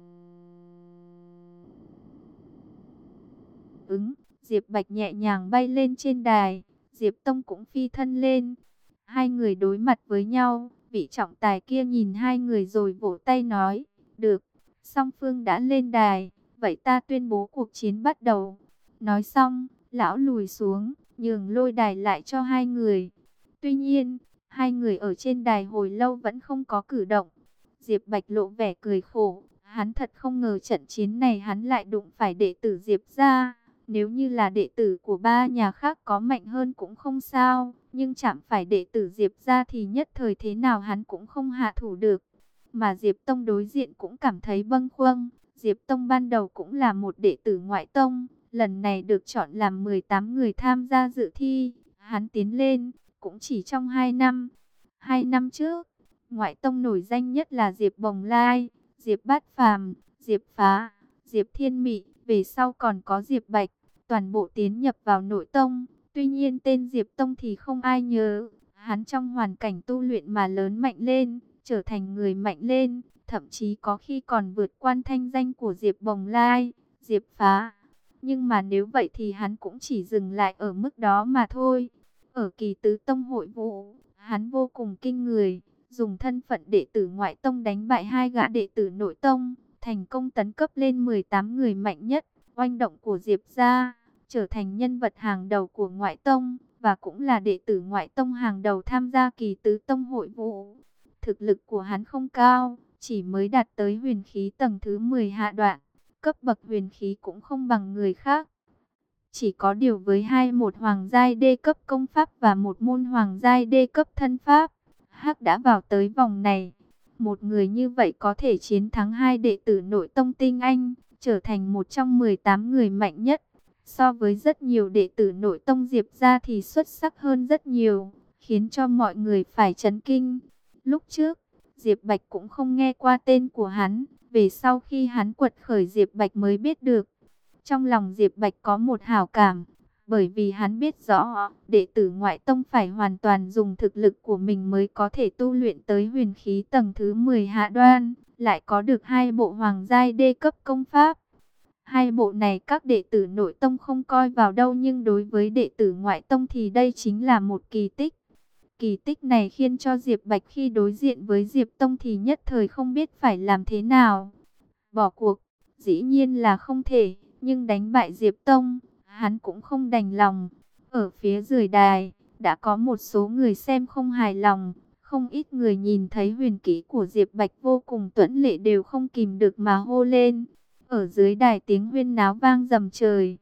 ứng. Diệp Bạch nhẹ nhàng bay lên trên đài, Diệp Tông cũng phi thân lên. Hai người đối mặt với nhau, vị trọng tài kia nhìn hai người rồi vỗ tay nói, được, song phương đã lên đài, vậy ta tuyên bố cuộc chiến bắt đầu. Nói xong, lão lùi xuống, nhường lôi đài lại cho hai người. Tuy nhiên, hai người ở trên đài hồi lâu vẫn không có cử động. Diệp Bạch lộ vẻ cười khổ, hắn thật không ngờ trận chiến này hắn lại đụng phải đệ tử Diệp gia. Nếu như là đệ tử của ba nhà khác có mạnh hơn cũng không sao, nhưng chạm phải đệ tử Diệp gia thì nhất thời thế nào hắn cũng không hạ thủ được. Mà Diệp Tông đối diện cũng cảm thấy bâng khuâng. Diệp Tông ban đầu cũng là một đệ tử ngoại tông, lần này được chọn làm 18 người tham gia dự thi. Hắn tiến lên, cũng chỉ trong 2 năm. 2 năm trước, ngoại tông nổi danh nhất là Diệp Bồng Lai, Diệp Bát Phàm, Diệp Phá, Diệp Thiên Mị, về sau còn có Diệp Bạch, toàn bộ tiến nhập vào nội tông. Tuy nhiên tên Diệp Tông thì không ai nhớ, hắn trong hoàn cảnh tu luyện mà lớn mạnh lên, trở thành người mạnh lên, thậm chí có khi còn vượt qua thanh danh của Diệp Bồng Lai, Diệp Phá. Nhưng mà nếu vậy thì hắn cũng chỉ dừng lại ở mức đó mà thôi. Ở Kỳ Tứ Tông hội vụ, hắn vô cùng kinh người, dùng thân phận đệ tử ngoại tông đánh bại hai gã đệ tử nội tông, thành công tấn cấp lên 18 người mạnh nhất, oanh động của Diệp gia, trở thành nhân vật hàng đầu của ngoại tông, và cũng là đệ tử ngoại tông hàng đầu tham gia Kỳ Tứ Tông hội vụ. Thực lực của hắn không cao, chỉ mới đạt tới huyền khí tầng thứ 10 hạ đoạn, cấp bậc huyền khí cũng không bằng người khác. Chỉ có điều với một hoàng giai đê cấp công pháp và một môn hoàng giai đê cấp thân pháp, Hắc đã vào tới vòng này. Một người như vậy có thể chiến thắng hai đệ tử nội tông tinh anh, trở thành một trong 18 người mạnh nhất. So với rất nhiều đệ tử nội tông Diệp gia thì xuất sắc hơn rất nhiều, khiến cho mọi người phải chấn kinh. Lúc trước, Diệp Bạch cũng không nghe qua tên của hắn, về sau khi hắn quật khởi Diệp Bạch mới biết được. Trong lòng Diệp Bạch có một hảo cảm, bởi vì hắn biết rõ, đệ tử ngoại tông phải hoàn toàn dùng thực lực của mình mới có thể tu luyện tới huyền khí tầng thứ 10 hạ đoan, lại có được hai bộ hoàng giai đê cấp công pháp. Hai bộ này các đệ tử nội tông không coi vào đâu, nhưng đối với đệ tử ngoại tông thì đây chính là một kỳ tích. Kỳ tích này khiến cho Diệp Bạch khi đối diện với Diệp Tông thì nhất thời không biết phải làm thế nào. Bỏ cuộc, dĩ nhiên là không thể, nhưng đánh bại Diệp Tông, hắn cũng không đành lòng. Ở phía dưới đài, đã có một số người xem không hài lòng, không ít người nhìn thấy huyền kỹ của Diệp Bạch vô cùng tuẫn lệ đều không kìm được mà hô lên. Ở dưới đài tiếng huyên náo vang rầm trời.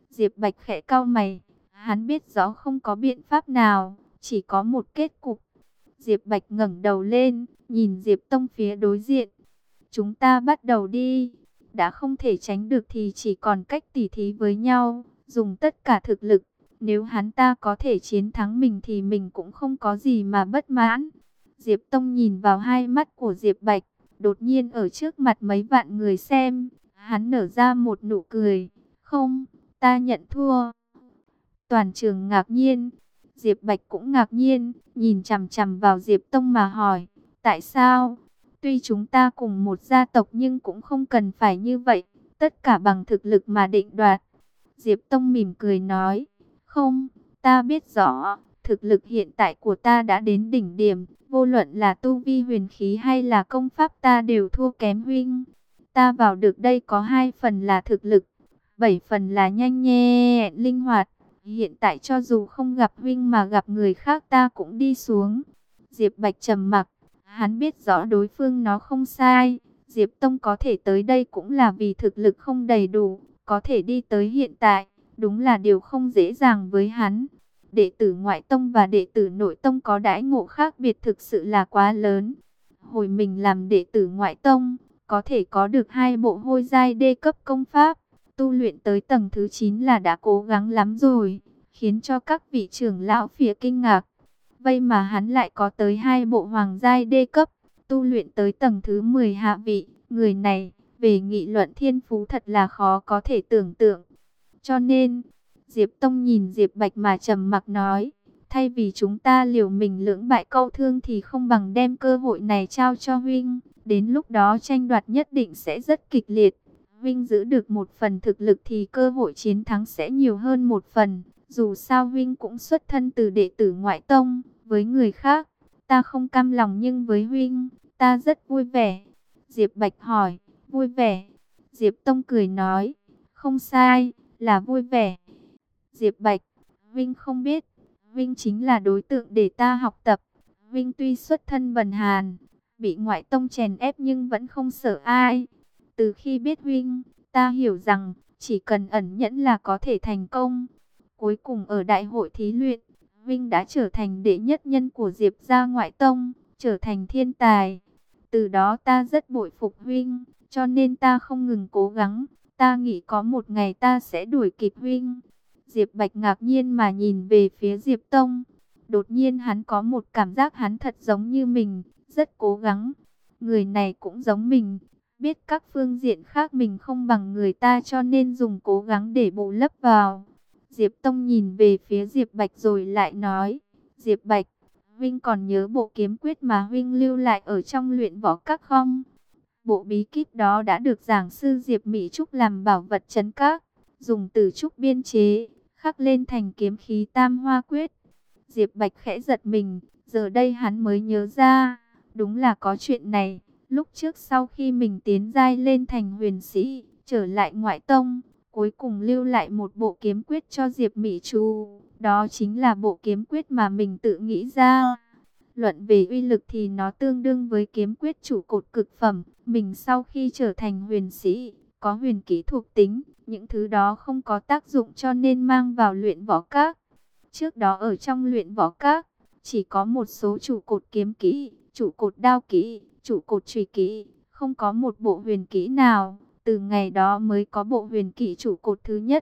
Diệp Bạch khẽ cau mày, hắn biết rõ không có biện pháp nào, chỉ có một kết cục. Diệp Bạch ngẩng đầu lên, nhìn Diệp Tông phía đối diện. Chúng ta bắt đầu đi. Đã không thể tránh được thì chỉ còn cách tỉ thí với nhau, dùng tất cả thực lực. Nếu hắn ta có thể chiến thắng mình thì mình cũng không có gì mà bất mãn. Diệp Tông nhìn vào hai mắt của Diệp Bạch, đột nhiên ở trước mặt mấy vạn người xem, hắn nở ra một nụ cười. Không, ta nhận thua. Toàn trường ngạc nhiên, Diệp Bạch cũng ngạc nhiên, nhìn chằm chằm vào Diệp Tông mà hỏi, tại sao? Tuy chúng ta cùng một gia tộc nhưng cũng không cần phải như vậy, tất cả bằng thực lực mà định đoạt. Diệp Tông mỉm cười nói, không, ta biết rõ, thực lực hiện tại của ta đã đến đỉnh điểm, vô luận là tu vi huyền khí hay là công pháp ta đều thua kém huynh. Ta vào được đây có 2 phần là thực lực, 7 phần là nhanh nhẹn linh hoạt. Hiện tại cho dù không gặp huynh mà gặp người khác ta cũng đi xuống. Diệp Bạch trầm mặc, hắn biết rõ đối phương nó không sai. Diệp Tông có thể tới đây cũng là vì thực lực không đầy đủ, có thể đi tới hiện tại, đúng là điều không dễ dàng với hắn. Đệ tử ngoại tông và đệ tử nội tông có đãi ngộ khác biệt thực sự là quá lớn. Hồi mình làm đệ tử ngoại tông, có thể có được 2 bộ hôi giai đê cấp công pháp. Tu luyện tới tầng thứ 9 là đã cố gắng lắm rồi, khiến cho các vị trưởng lão phía kinh ngạc. Vậy mà hắn lại có tới 2 bộ hoàng giai đê cấp, tu luyện tới tầng thứ 10 hạ vị. Người này, về nghị luận thiên phú thật là khó có thể tưởng tượng. Cho nên, Diệp Tông nhìn Diệp Bạch mà trầm mặc nói, thay vì chúng ta liều mình lưỡng bại câu thương thì không bằng đem cơ hội này trao cho huynh. Đến lúc đó tranh đoạt nhất định sẽ rất kịch liệt. Huynh giữ được 1 phần thực lực thì cơ hội chiến thắng sẽ nhiều hơn 1 phần. Dù sao huynh cũng xuất thân từ đệ tử ngoại tông. Với người khác, ta không cam lòng nhưng với huynh, ta rất vui vẻ. Diệp Bạch hỏi, vui vẻ? Diệp Tông cười nói, không sai, là vui vẻ. Diệp Bạch, huynh không biết, huynh chính là đối tượng để ta học tập. Huynh tuy xuất thân bần hàn, bị ngoại tông chèn ép nhưng vẫn không sợ ai. Từ khi biết huynh, ta hiểu rằng chỉ cần ẩn nhẫn là có thể thành công. Cuối cùng ở đại hội thí luyện, huynh đã trở thành đệ nhất nhân của Diệp gia ngoại tông, trở thành thiên tài. Từ đó ta rất bội phục huynh, cho nên ta không ngừng cố gắng. Ta nghĩ có một ngày ta sẽ đuổi kịp huynh. Diệp Bạch ngạc nhiên mà nhìn về phía Diệp Tông. Đột nhiên hắn có một cảm giác hắn thật giống như mình, rất cố gắng. Người này cũng giống mình. Biết các phương diện khác mình không bằng người ta cho nên dùng cố gắng để bù lấp vào. Diệp Tông nhìn về phía Diệp Bạch rồi lại nói, Diệp Bạch, huynh còn nhớ bộ kiếm quyết mà huynh lưu lại ở trong luyện võ các không? Bộ bí kíp đó đã được giảng sư Diệp Mỹ Trúc làm bảo vật trấn các, dùng từ trúc biên chế, khắc lên thành kiếm khí Tam Hoa Quyết. Diệp Bạch khẽ giật mình, giờ đây hắn mới nhớ ra, đúng là có chuyện này. Lúc trước sau khi mình tiến giai lên thành huyền sĩ, trở lại ngoại tông, cuối cùng lưu lại một bộ kiếm quyết cho Diệp Mỹ Trù. Đó chính là bộ kiếm quyết mà mình tự nghĩ ra. Luận về uy lực thì nó tương đương với kiếm quyết trụ cột cực phẩm. Mình sau khi trở thành huyền sĩ, có huyền kỹ thuộc tính, những thứ đó không có tác dụng cho nên mang vào luyện võ các. Trước đó ở trong luyện võ các, chỉ có một số trụ cột kiếm kỹ, trụ cột đao kỹ, trụ cột chùy kỹ, không có một bộ huyền kỹ nào. Từ ngày đó mới có bộ huyền kỹ trụ cột thứ nhất.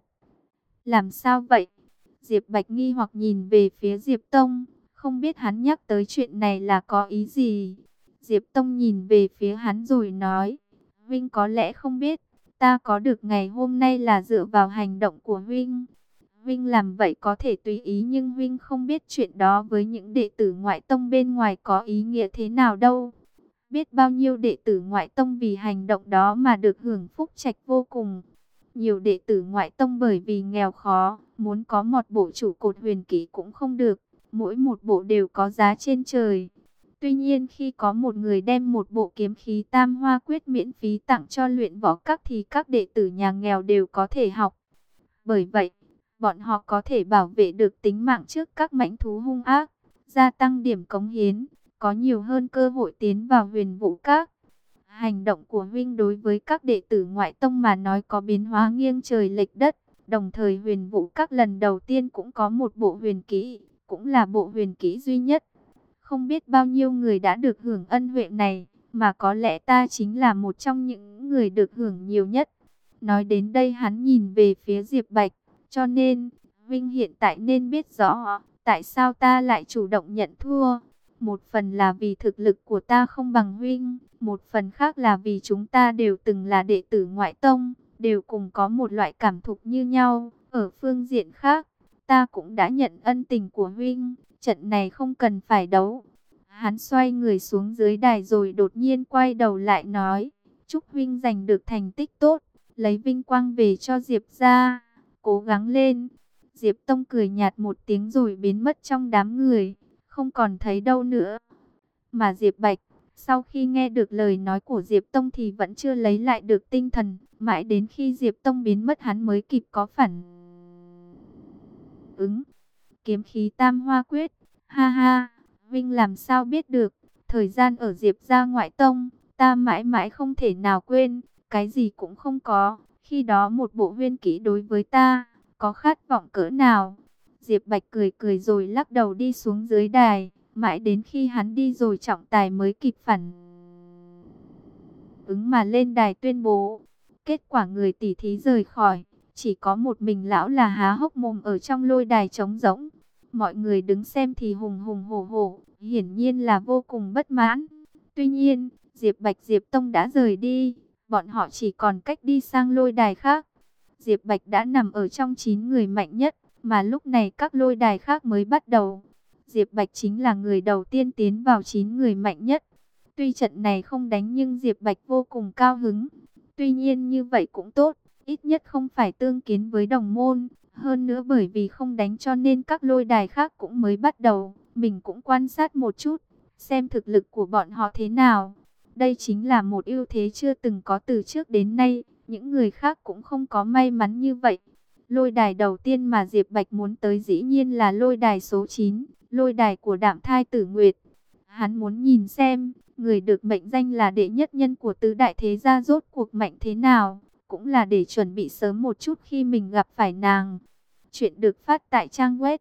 Làm sao vậy? Diệp Bạch nghi hoặc nhìn về phía Diệp Tông, không biết hắn nhắc tới chuyện này là có ý gì. Diệp Tông nhìn về phía hắn rồi nói, huynh có lẽ không biết, ta có được ngày hôm nay là dựa vào hành động của huynh. Huynh làm vậy có thể tùy ý nhưng huynh không biết chuyện đó với những đệ tử ngoại tông bên ngoài có ý nghĩa thế nào đâu. Biết bao nhiêu đệ tử ngoại tông vì hành động đó mà được hưởng phúc trạch vô cùng. Nhiều đệ tử ngoại tông bởi vì nghèo khó, muốn có một bộ trụ cột huyền kỹ cũng không được. Mỗi một bộ đều có giá trên trời. Tuy nhiên khi có một người đem một bộ kiếm khí Tam Hoa Quyết miễn phí tặng cho luyện võ các thì các đệ tử nhà nghèo đều có thể học. Bởi vậy, bọn họ có thể bảo vệ được tính mạng trước các mãnh thú hung ác, gia tăng điểm cống hiến, có nhiều hơn cơ hội tiến vào huyền vũ các. Hành động của huynh đối với các đệ tử ngoại tông mà nói có biến hóa nghiêng trời lệch đất. Đồng thời Huyền Vũ Các lần đầu tiên cũng có một bộ huyền kỹ, cũng là bộ huyền kỹ duy nhất. Không biết bao nhiêu người đã được hưởng ân huệ này, mà có lẽ ta chính là một trong những người được hưởng nhiều nhất. Nói đến đây hắn nhìn về phía Diệp Bạch, cho nên, Vinh hiện tại nên biết rõ, tại sao ta lại chủ động nhận thua. Một phần là vì thực lực của ta không bằng Vinh, một phần khác là vì chúng ta đều từng là đệ tử ngoại tông, đều cùng có một loại cảm thụ như nhau. Ở phương diện khác, ta cũng đã nhận ân tình của Vinh, trận này không cần phải đấu. Hắn xoay người xuống dưới đài rồi đột nhiên quay đầu lại nói, chúc Vinh giành được thành tích tốt, lấy vinh quang về cho Diệp gia, cố gắng lên. Diệp Tông cười nhạt một tiếng rồi biến mất trong đám người, không còn thấy đâu nữa. Mà Diệp Bạch, sau khi nghe được lời nói của Diệp Tông thì vẫn chưa lấy lại được tinh thần, mãi đến khi Diệp Tông biến mất hắn mới kịp có phản ứng. Kiếm khí Tam Hoa Quyết, ha ha, Vinh làm sao biết được, thời gian ở Diệp gia ngoại tông, ta mãi mãi không thể nào quên, cái gì cũng không có, khi đó một bộ huyền kỹ đối với ta, có khát vọng cỡ nào. Diệp Bạch cười cười rồi lắc đầu đi xuống dưới đài, mãi đến khi hắn đi rồi trọng tài mới kịp phản ứng mà lên đài tuyên bố. Kết quả người tỷ thí rời khỏi, chỉ có một mình lão là há hốc mồm ở trong lôi đài trống rỗng. Mọi người đứng xem thì hùng hùng hổ hổ, hiển nhiên là vô cùng bất mãn. Tuy nhiên, Diệp Bạch Diệp Tông đã rời đi, bọn họ chỉ còn cách đi sang lôi đài khác. Diệp Bạch đã nằm ở trong 9 người mạnh nhất, mà lúc này các lôi đài khác mới bắt đầu. Diệp Bạch chính là người đầu tiên tiến vào 9 người mạnh nhất. Tuy trận này không đánh nhưng Diệp Bạch vô cùng cao hứng. Tuy nhiên như vậy cũng tốt, ít nhất không phải tương kiến với đồng môn. Hơn nữa bởi vì không đánh cho nên các lôi đài khác cũng mới bắt đầu. Mình cũng quan sát một chút, xem thực lực của bọn họ thế nào. Đây chính là một ưu thế chưa từng có từ trước đến nay. Những người khác cũng không có may mắn như vậy. Lôi đài đầu tiên mà Diệp Bạch muốn tới dĩ nhiên là lôi đài số 9, lôi đài của Đạm Thai Tử Nguyệt. Hắn muốn nhìn xem, người được mệnh danh là đệ nhất nhân của tứ đại thế gia rốt cuộc mạnh thế nào, cũng là để chuẩn bị sớm một chút khi mình gặp phải nàng. Chuyện được phát tại trang web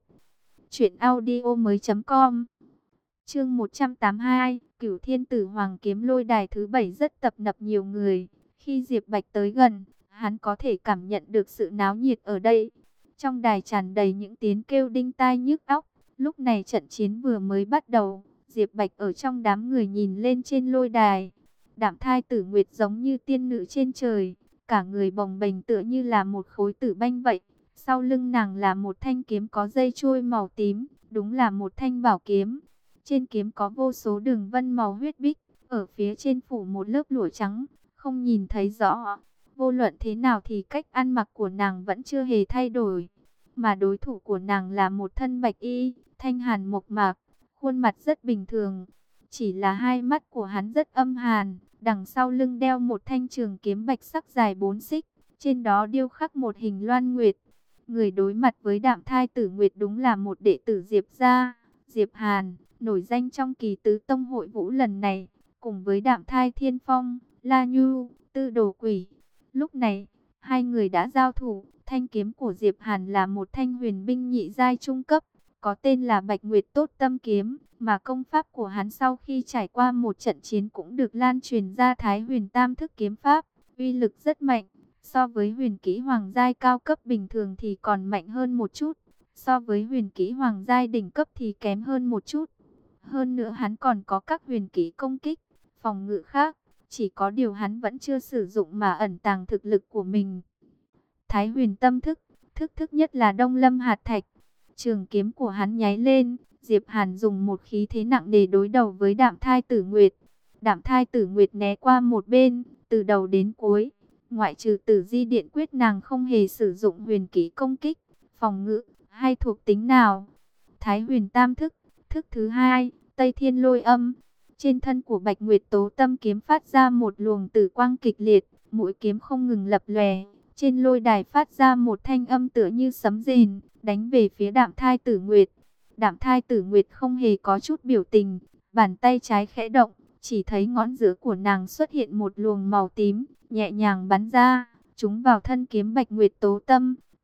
truyệnaudiomoi.com. Chương 182, Cửu Thiên Tử Hoàng Kiếm lôi đài thứ 7 rất tập nập nhiều người. Khi Diệp Bạch tới gần, hắn có thể cảm nhận được sự náo nhiệt ở đây. Trong đài tràn đầy những tiếng kêu đinh tai nhức óc. Lúc này trận chiến vừa mới bắt đầu. Diệp Bạch ở trong đám người nhìn lên trên lôi đài. Đạm Thai Tử Nguyệt giống như tiên nữ trên trời, cả người bồng bềnh tựa như là một khối tử banh vậy. Sau lưng nàng là một thanh kiếm có dây chuôi màu tím, đúng là một thanh bảo kiếm. Trên kiếm có vô số đường vân màu huyết bích, ở phía trên phủ một lớp lụa trắng, không nhìn thấy rõ. Vô luận thế nào thì cách ăn mặc của nàng vẫn chưa hề thay đổi. Mà đối thủ của nàng là một thân bạch y, thanh hàn mộc mạc, khuôn mặt rất bình thường. Chỉ là hai mắt của hắn rất âm hàn, đằng sau lưng đeo một thanh trường kiếm bạch sắc dài 4 xích, trên đó điêu khắc một hình loan nguyệt. Người đối mặt với Đạm Thai Tử Nguyệt đúng là một đệ tử Diệp gia, Diệp Hàn, nổi danh trong kỳ tứ tông hội vũ lần này, cùng với Đạm Thai Thiên Phong, La Nhu, Tư Đồ Quỷ. Lúc này, hai người đã giao thủ, thanh kiếm của Diệp Hàn là một thanh huyền binh nhị giai trung cấp, có tên là Bạch Nguyệt Tốt Tâm Kiếm, mà công pháp của hắn sau khi trải qua một trận chiến cũng được lan truyền ra Thái Huyền Tam Thức Kiếm Pháp, uy lực rất mạnh. So với huyền kỹ hoàng giai cao cấp bình thường thì còn mạnh hơn một chút, so với huyền kỹ hoàng giai đỉnh cấp thì kém hơn một chút. Hơn nữa hắn còn có các huyền kỹ công kích, phòng ngự khác, chỉ có điều hắn vẫn chưa sử dụng mà ẩn tàng thực lực của mình. Thái Huyền Tâm Thức, thức thứ nhất là Đông Lâm Hạt Thạch. Trường kiếm của hắn nháy lên, Diệp Hàn dùng một khí thế nặng để đối đầu với Đạm Thai Tử Nguyệt. Đạm Thai Tử Nguyệt né qua một bên, từ đầu đến cuối, ngoại trừ Tử Di Điện Quyết nàng không hề sử dụng huyền kỹ công kích, phòng ngự hay thuộc tính nào. Thái Huyền Tam Thức, thức thứ hai, Tây Thiên Lôi Âm. Trên thân của Bạch Nguyệt Tố Tâm kiếm phát ra một luồng tử quang kịch liệt, mũi kiếm không ngừng lập lòe. Trên lôi đài phát ra một thanh âm tựa như sấm rền, đánh về phía Đạm Thai Tử Nguyệt. Đạm Thai Tử Nguyệt không hề có chút biểu tình, bàn tay trái khẽ động, chỉ thấy ngón giữa của nàng xuất hiện một luồng màu tím, nhẹ nhàng bắn ra, trúng vào thân kiếm Bạch Nguyệt Tố Tâm.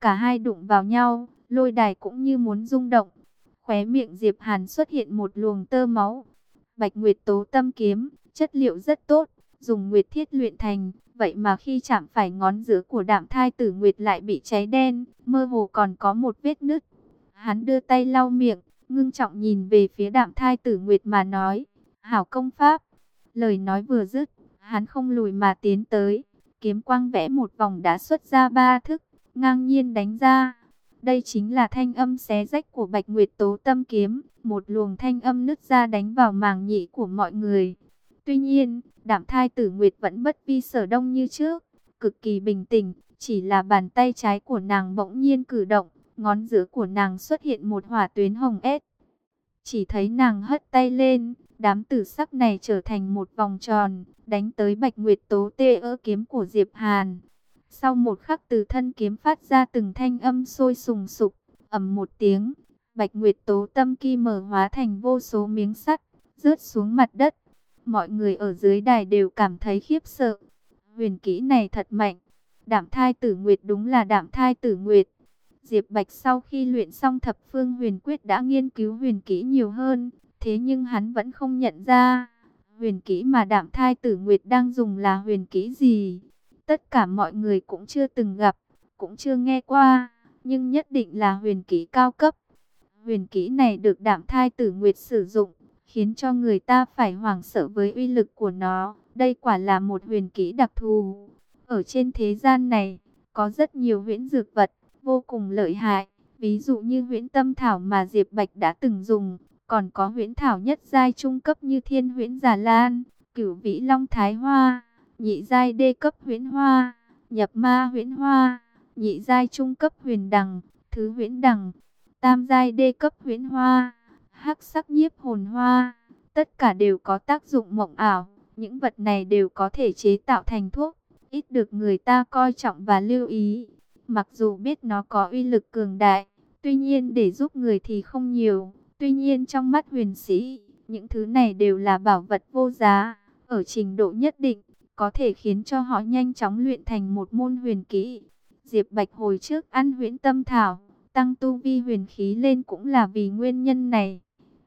Cả hai đụng vào nhau, lôi đài cũng như muốn rung động. Khóe miệng Diệp Hàn xuất hiện một luồng tơ máu. Bạch Nguyệt Tố Tâm kiếm, chất liệu rất tốt, dùng nguyệt thiết luyện thành, vậy mà khi chạm phải ngón giữa của Đạm Thai Tử Nguyệt lại bị cháy đen, mơ hồ còn có một vết nứt. Hắn đưa tay lau miệng, ngưng trọng nhìn về phía Đạm Thai Tử Nguyệt mà nói, hảo công pháp. Lời nói vừa dứt, hắn không lùi mà tiến tới, kiếm quang vẽ một vòng đã xuất ra ba thức, ngang nhiên đánh ra. Đây chính là thanh âm xé rách của Bạch Nguyệt Tố Tâm kiếm, một luồng thanh âm nứt ra đánh vào màng nhĩ của mọi người. Tuy nhiên, Đạm Thai Tử Nguyệt vẫn bất vi sở động như trước, cực kỳ bình tĩnh, chỉ là bàn tay trái của nàng bỗng nhiên cử động, ngón giữa của nàng xuất hiện một hỏa tuyến hồng ét. Chỉ thấy nàng hất tay lên, đám tử sắc này trở thành một vòng tròn, đánh tới Bạch Nguyệt Tố tê ơ kiếm của Diệp Hàn. Sau một khắc từ thân kiếm phát ra từng thanh âm sôi sùng sục, ầm một tiếng, Bạch Nguyệt Tố Tâm ki mở hóa thành vô số miếng sắt, rớt xuống mặt đất. Mọi người ở dưới đài đều cảm thấy khiếp sợ. Huyền kỹ này thật mạnh. Đạm Thai Tử Nguyệt đúng là Đạm Thai Tử Nguyệt. Diệp Bạch sau khi luyện xong Thập Phương Huyền Quyết đã nghiên cứu huyền kỹ nhiều hơn, thế nhưng hắn vẫn không nhận ra huyền kỹ mà Đạm Thai Tử Nguyệt đang dùng là huyền kỹ gì. Tất cả mọi người cũng chưa từng gặp, cũng chưa nghe qua, nhưng nhất định là huyền kỹ cao cấp. Huyền kỹ này được Đạm Thai Tử Nguyệt sử dụng, khiến cho người ta phải hoảng sợ với uy lực của nó. Đây quả là một huyền kỹ đặc thù. Ở trên thế gian này, có rất nhiều huyễn dược vật, vô cùng lợi hại. Ví dụ như huyễn tâm thảo mà Diệp Bạch đã từng dùng, còn có huyễn thảo nhất giai trung cấp như thiên huyễn Già Lan, cửu vĩ long thái hoa, nhị giai đê cấp huyễn hoa, nhập ma huyễn hoa, nhị giai trung cấp huyền đằng, thứ huyễn đằng, tam giai đê cấp huyễn hoa, hắc sắc nhiếp hồn hoa. Tất cả đều có tác dụng mộng ảo. Những vật này đều có thể chế tạo thành thuốc, ít được người ta coi trọng và lưu ý. Mặc dù biết nó có uy lực cường đại, tuy nhiên để giúp người thì không nhiều. Tuy nhiên trong mắt huyền sĩ, những thứ này đều là bảo vật vô giá. Ở trình độ nhất định, có thể khiến cho họ nhanh chóng luyện thành một môn huyền kỹ. Diệp Bạch hồi trước ăn huyễn tâm thảo, tăng tu vi huyền khí lên cũng là vì nguyên nhân này.